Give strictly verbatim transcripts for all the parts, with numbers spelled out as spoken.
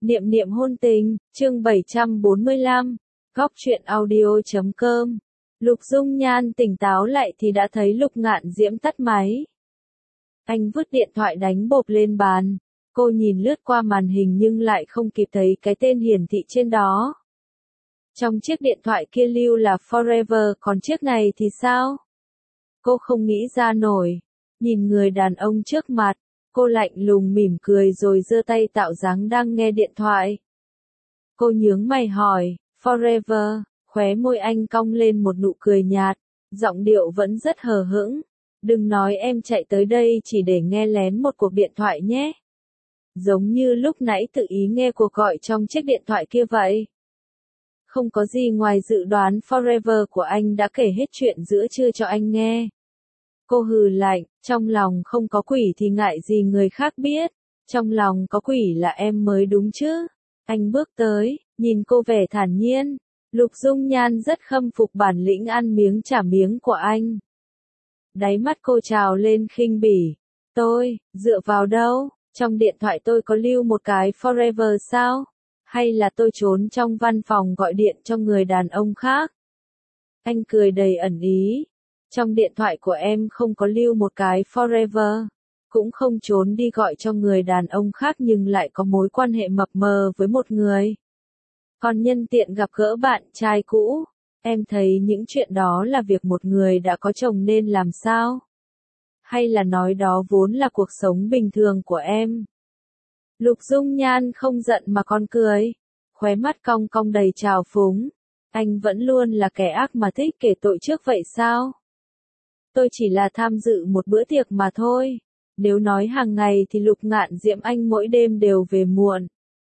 Niệm niệm hôn tình, chương bảy trăm bốn mươi lăm, góc truyện audio chấm com. Lục Dung Nhan tỉnh táo lại thì đã thấy Lục Ngạn Diễm tắt máy. Anh vứt điện thoại đánh bộp lên bàn. Cô nhìn lướt qua màn hình nhưng lại không kịp thấy cái tên hiển thị trên đó. Trong chiếc điện thoại kia lưu là Forever, còn chiếc này thì sao? Cô không nghĩ ra nổi. Nhìn người đàn ông trước mặt, cô lạnh lùng mỉm cười rồi giơ tay tạo dáng đang nghe điện thoại. Cô nhướng mày hỏi, Forever, khóe môi anh cong lên một nụ cười nhạt, giọng điệu vẫn rất hờ hững. Đừng nói em chạy tới đây chỉ để nghe lén một cuộc điện thoại nhé. Giống như lúc nãy tự ý nghe cuộc gọi trong chiếc điện thoại kia vậy. Không có gì ngoài dự đoán Forever của anh đã kể hết chuyện giữa trưa cho anh nghe. Cô hừ lạnh, trong lòng không có quỷ thì ngại gì người khác biết, trong lòng có quỷ là em mới đúng chứ. Anh bước tới, nhìn cô vẻ thản nhiên, Lục Dung Nhan rất khâm phục bản lĩnh ăn miếng trả miếng của anh. Đáy mắt cô trào lên khinh bỉ, tôi, dựa vào đâu, trong điện thoại tôi có lưu một cái Forever sao? Hay là tôi trốn trong văn phòng gọi điện cho người đàn ông khác? Anh cười đầy ẩn ý. Trong điện thoại của em không có lưu một cái Forever, cũng không trốn đi gọi cho người đàn ông khác nhưng lại có mối quan hệ mập mờ với một người. Còn nhân tiện gặp gỡ bạn trai cũ, em thấy những chuyện đó là việc một người đã có chồng nên làm sao? Hay là nói đó vốn là cuộc sống bình thường của em? Lục Dung Nhan không giận mà còn cười, khóe mắt cong cong đầy trào phúng. Anh vẫn luôn là kẻ ác mà thích kể tội trước vậy sao? Tôi chỉ là tham dự một bữa tiệc mà thôi. Nếu nói hàng ngày thì Lục Ngạn Diễm anh mỗi đêm đều về muộn.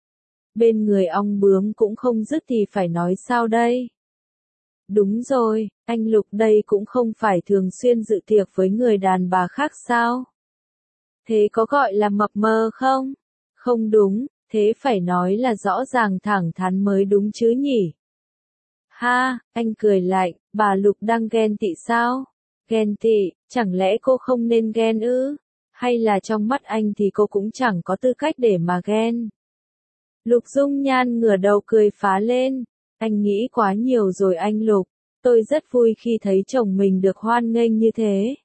Bên người ong bướm cũng không dứt thì phải nói sao đây? Đúng rồi, anh Lục đây cũng không phải thường xuyên dự tiệc với người đàn bà khác sao? Thế có gọi là mập mờ không? Không đúng, thế phải nói là rõ ràng thẳng thắn mới đúng chứ nhỉ? Ha, anh cười lạnh, bà Lục đang ghen tị sao? Ghen tị, chẳng lẽ cô không nên ghen ư? Hay là trong mắt anh thì cô cũng chẳng có tư cách để mà ghen? Lục Dung Nhan ngửa đầu cười phá lên. Anh nghĩ quá nhiều rồi anh Lục. Tôi rất vui khi thấy chồng mình được hoan nghênh như thế.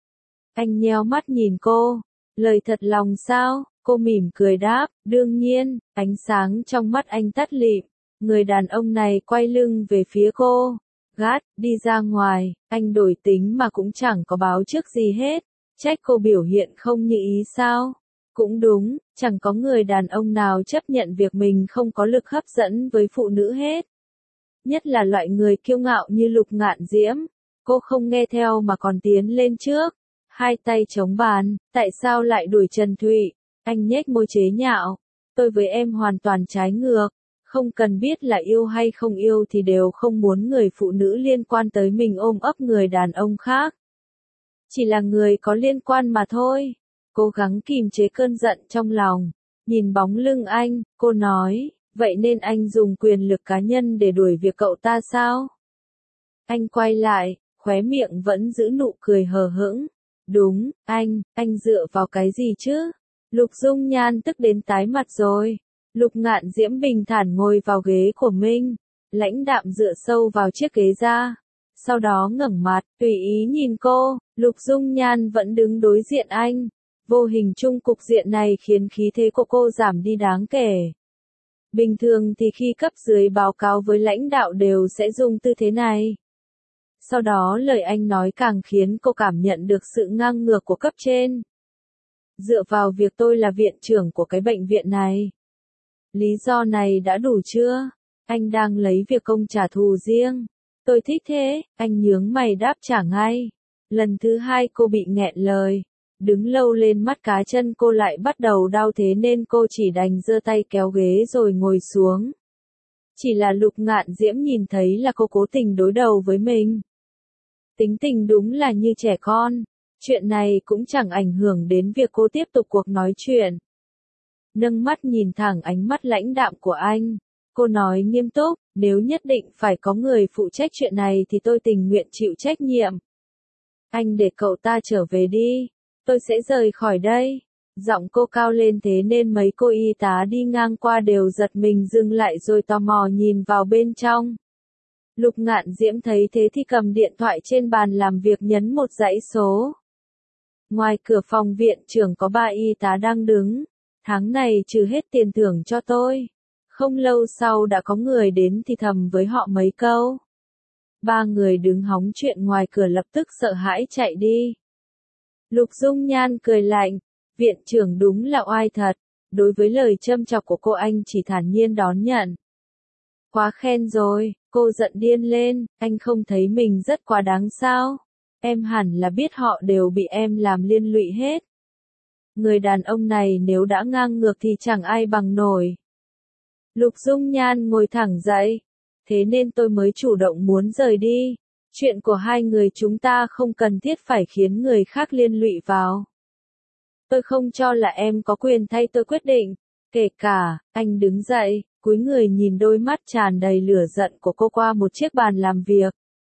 Anh nheo mắt nhìn cô. Lời thật lòng sao? Cô mỉm cười đáp. Đương nhiên, ánh sáng trong mắt anh tắt lịm. Người đàn ông này quay lưng về phía cô. Gát, đi ra ngoài, anh đổi tính mà cũng chẳng có báo trước gì hết. Trách cô biểu hiện không như ý sao? Cũng đúng, chẳng có người đàn ông nào chấp nhận việc mình không có lực hấp dẫn với phụ nữ hết. Nhất là loại người kiêu ngạo như Lục Ngạn Diễm. Cô không nghe theo mà còn tiến lên trước. Hai tay chống bàn, tại sao lại đuổi Trần Thụy? Anh nhếch môi chế nhạo. Tôi với em hoàn toàn trái ngược. Không cần biết là yêu hay không yêu thì đều không muốn người phụ nữ liên quan tới mình ôm ấp người đàn ông khác. Chỉ là người có liên quan mà thôi. Cố gắng kìm chế cơn giận trong lòng. Nhìn bóng lưng anh, cô nói, vậy nên anh dùng quyền lực cá nhân để đuổi việc cậu ta sao? Anh quay lại, khóe miệng vẫn giữ nụ cười hờ hững. Đúng, anh, anh dựa vào cái gì chứ? Lục Dung Nhan tức đến tái mặt rồi. Lục Ngạn Diễm bình thản ngồi vào ghế của mình, lãnh đạm dựa sâu vào chiếc ghế ra. Sau đó ngẩng mặt, tùy ý nhìn cô, Lục Dung Nhan vẫn đứng đối diện anh. Vô hình chung cục diện này khiến khí thế của cô giảm đi đáng kể. Bình thường thì khi cấp dưới báo cáo với lãnh đạo đều sẽ dùng tư thế này. Sau đó lời anh nói càng khiến cô cảm nhận được sự ngang ngược của cấp trên. Dựa vào việc tôi là viện trưởng của cái bệnh viện này. Lý do này đã đủ chưa? Anh đang lấy việc công trả thù riêng. Tôi thích thế, anh nhướng mày đáp trả ngay. Lần thứ hai cô bị nghẹn lời. Đứng lâu lên mắt cá chân cô lại bắt đầu đau thế nên cô chỉ đành giơ tay kéo ghế rồi ngồi xuống. Chỉ là Lục Ngạn Diễm nhìn thấy là cô cố tình đối đầu với mình. Tính tình đúng là như trẻ con. Chuyện này cũng chẳng ảnh hưởng đến việc cô tiếp tục cuộc nói chuyện. Nâng mắt nhìn thẳng ánh mắt lãnh đạm của anh. Cô nói nghiêm túc, nếu nhất định phải có người phụ trách chuyện này thì tôi tình nguyện chịu trách nhiệm. Anh để cậu ta trở về đi. Tôi sẽ rời khỏi đây. Giọng cô cao lên thế nên mấy cô y tá đi ngang qua đều giật mình dừng lại rồi tò mò nhìn vào bên trong. Lục Ngạn Diễm thấy thế thì cầm điện thoại trên bàn làm việc nhấn một dãy số. Ngoài cửa phòng viện trưởng có ba y tá đang đứng. Tháng này trừ hết tiền thưởng cho tôi. Không lâu sau đã có người đến thì thầm với họ mấy câu. Ba người đứng hóng chuyện ngoài cửa lập tức sợ hãi chạy đi. Lục Dung Nhan cười lạnh. Viện trưởng đúng là oai thật. Đối với lời châm chọc của cô anh chỉ thản nhiên đón nhận. Quá khen rồi, cô giận điên lên, anh không thấy mình rất quá đáng sao? Em hẳn là biết họ đều bị em làm liên lụy hết. Người đàn ông này nếu đã ngang ngược thì chẳng ai bằng nổi. Lục Dung Nhan ngồi thẳng dậy. Thế nên tôi mới chủ động muốn rời đi. Chuyện của hai người chúng ta không cần thiết phải khiến người khác liên lụy vào. Tôi không cho là em có quyền thay tôi quyết định. Kể cả, anh đứng dậy, cúi người nhìn đôi mắt tràn đầy lửa giận của cô qua một chiếc bàn làm việc.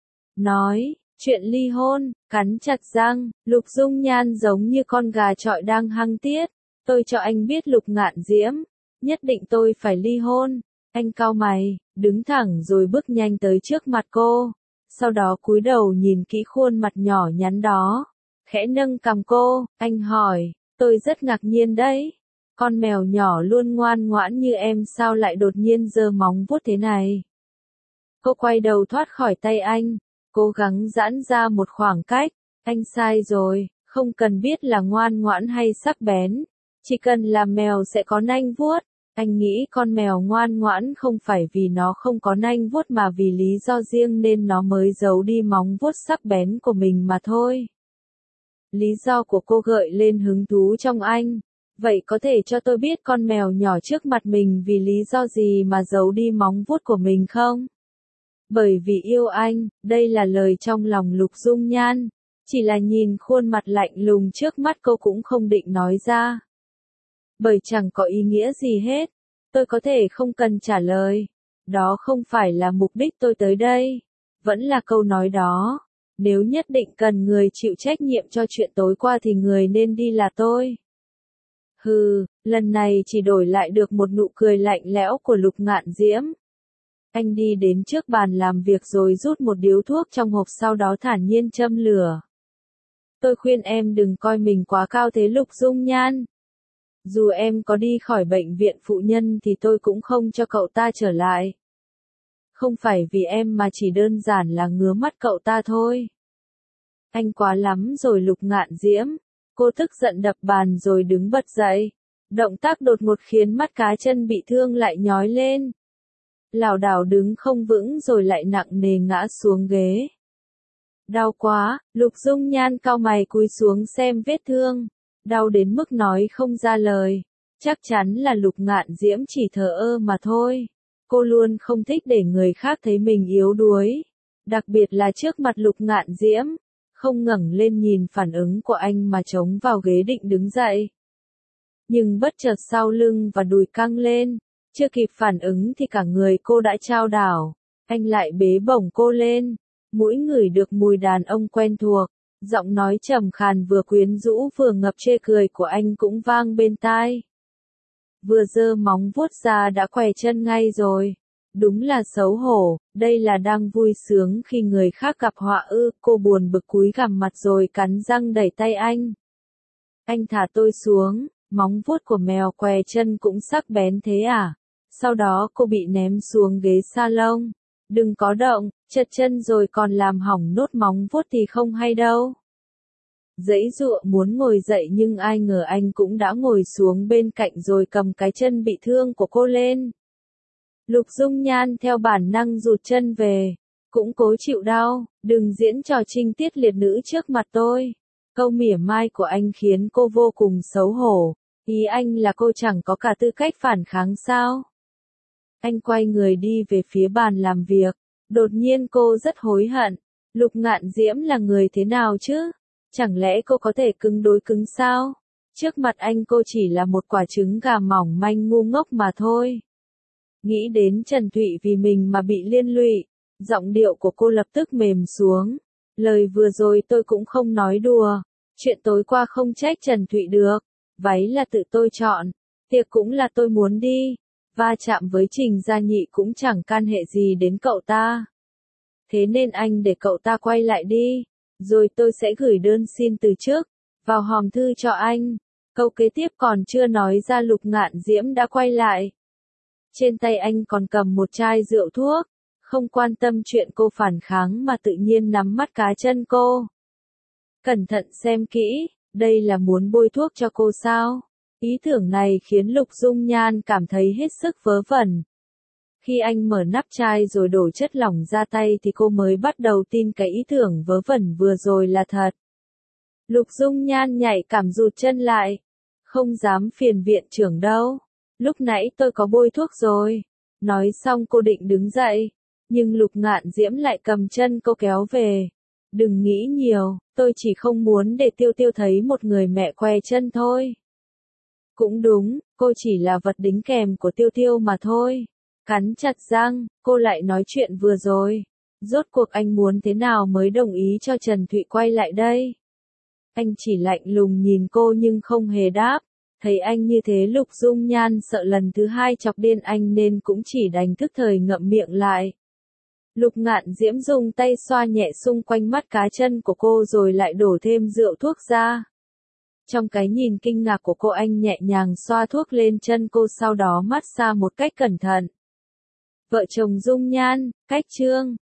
Nói, chuyện ly hôn, cắn chặt răng, Lục Dung Nhan giống như con gà chọi đang hăng tiết. Tôi cho anh biết Lục Ngạn Diễm, nhất định tôi phải ly hôn. Anh cau mày, đứng thẳng rồi bước nhanh tới trước mặt cô. Sau đó cúi đầu nhìn kỹ khuôn mặt nhỏ nhắn đó. Khẽ nâng cằm cô, anh hỏi, tôi rất ngạc nhiên đấy. Con mèo nhỏ luôn ngoan ngoãn như em sao lại đột nhiên giơ móng vuốt thế này? Cô quay đầu thoát khỏi tay anh, cố gắng giãn ra một khoảng cách. Anh sai rồi, không cần biết là ngoan ngoãn hay sắc bén. Chỉ cần là mèo sẽ có nanh vuốt. Anh nghĩ con mèo ngoan ngoãn không phải vì nó không có nanh vuốt mà vì lý do riêng nên nó mới giấu đi móng vuốt sắc bén của mình mà thôi. Lý do của cô gợi lên hứng thú trong anh. Vậy có thể cho tôi biết con mèo nhỏ trước mặt mình vì lý do gì mà giấu đi móng vuốt của mình không? Bởi vì yêu anh, đây là lời trong lòng Lục Dung Nhan. Chỉ là nhìn khuôn mặt lạnh lùng trước mắt cô cũng không định nói ra. Bởi chẳng có ý nghĩa gì hết. Tôi có thể không cần trả lời. Đó không phải là mục đích tôi tới đây. Vẫn là câu nói đó. Nếu nhất định cần người chịu trách nhiệm cho chuyện tối qua thì người nên đi là tôi. Hừ, lần này chỉ đổi lại được một nụ cười lạnh lẽo của Lục Ngạn Diễm. Anh đi đến trước bàn làm việc rồi rút một điếu thuốc trong hộp sau đó thản nhiên châm lửa. Tôi khuyên em đừng coi mình quá cao thế Lục Dung Nhan. Dù em có đi khỏi bệnh viện phụ nhân thì tôi cũng không cho cậu ta trở lại. Không phải vì em mà chỉ đơn giản là ngứa mắt cậu ta thôi. Anh quá lắm rồi Lục Ngạn Diễm. Cô tức giận đập bàn rồi đứng bật dậy. Động tác đột ngột khiến mắt cá chân bị thương lại nhói lên. Lảo đảo đứng không vững rồi lại nặng nề ngã xuống ghế. Đau quá, Lục Dung Nhan cau mày cúi xuống xem vết thương. Đau đến mức nói không ra lời. Chắc chắn là Lục Ngạn Diễm chỉ thờ ơ mà thôi. Cô luôn không thích để người khác thấy mình yếu đuối. Đặc biệt là trước mặt Lục Ngạn Diễm. Không ngẩng lên nhìn phản ứng của anh mà chống vào ghế định đứng dậy. Nhưng bất chợt sau lưng và đùi căng lên. Chưa kịp phản ứng thì cả người cô đã chao đảo. Anh lại bế bổng cô lên. Mũi ngửi được mùi đàn ông quen thuộc. Giọng nói trầm khàn vừa quyến rũ vừa ngập chê cười của anh cũng vang bên tai. Vừa giơ móng vuốt ra đã què chân ngay rồi. Đúng là xấu hổ, đây là đang vui sướng khi người khác gặp họa ư. Cô buồn bực cúi gằm mặt rồi cắn răng đẩy tay anh. Anh thả tôi xuống, móng vuốt của mèo què chân cũng sắc bén thế à? Sau đó cô bị ném xuống ghế salon. Đừng có động, chật chân rồi còn làm hỏng nốt móng vuốt thì không hay đâu. Giãy giụa muốn ngồi dậy nhưng ai ngờ anh cũng đã ngồi xuống bên cạnh rồi cầm cái chân bị thương của cô lên. Lục Dung Nhan theo bản năng rụt chân về. Cũng cố chịu đau, đừng diễn trò trinh tiết liệt nữ trước mặt tôi. Câu mỉa mai của anh khiến cô vô cùng xấu hổ. Ý anh là cô chẳng có cả tư cách phản kháng sao? Anh quay người đi về phía bàn làm việc. Đột nhiên cô rất hối hận. Lục Ngạn Diễm là người thế nào chứ? Chẳng lẽ cô có thể cứng đối cứng sao? Trước mặt anh cô chỉ là một quả trứng gà mỏng manh ngu ngốc mà thôi. Nghĩ đến Trần Thụy vì mình mà bị liên lụy. Giọng điệu của cô lập tức mềm xuống. Lời vừa rồi tôi cũng không nói đùa. Chuyện tối qua không trách Trần Thụy được. váy là tự tôi chọn, tiệc cũng là tôi muốn đi, va chạm với Trình Gia Nhị cũng chẳng can hệ gì đến cậu ta. Thế nên anh để cậu ta quay lại đi, rồi tôi sẽ gửi đơn xin từ chức vào hòm thư cho anh. Câu kế tiếp còn chưa nói ra Lục Ngạn Diễm đã quay lại. Trên tay anh còn cầm một chai rượu thuốc, không quan tâm chuyện cô phản kháng mà tự nhiên nắm mắt cá chân cô. Cẩn thận xem kỹ, đây là muốn bôi thuốc cho cô sao? Ý tưởng này khiến Lục Dung Nhan cảm thấy hết sức vớ vẩn. Khi anh mở nắp chai rồi đổ chất lỏng ra tay thì cô mới bắt đầu tin cái ý tưởng vớ vẩn vừa rồi là thật. Lục Dung Nhan nhạy cảm rụt chân lại. Không dám phiền viện trưởng đâu. Lúc nãy tôi có bôi thuốc rồi. Nói xong cô định đứng dậy. Nhưng Lục Ngạn Diễm lại cầm chân cô kéo về. Đừng nghĩ nhiều, tôi chỉ không muốn để Tiêu Tiêu thấy một người mẹ què chân thôi. Cũng đúng, cô chỉ là vật đính kèm của Tiêu Tiêu mà thôi. Cắn chặt răng, cô lại nói chuyện vừa rồi. Rốt cuộc anh muốn thế nào mới đồng ý cho Trần Thụy quay lại đây? Anh chỉ lạnh lùng nhìn cô nhưng không hề đáp. Thấy anh như thế Lục Dung Nhan sợ lần thứ hai chọc điên anh nên cũng chỉ đành thức thời ngậm miệng lại. Lục Ngạn Diễm dùng tay xoa nhẹ xung quanh mắt cá chân của cô rồi lại đổ thêm rượu thuốc ra. Trong cái nhìn kinh ngạc của cô anh nhẹ nhàng xoa thuốc lên chân cô sau đó mát xa một cách cẩn thận. Vợ chồng Dung Nhan, cách chương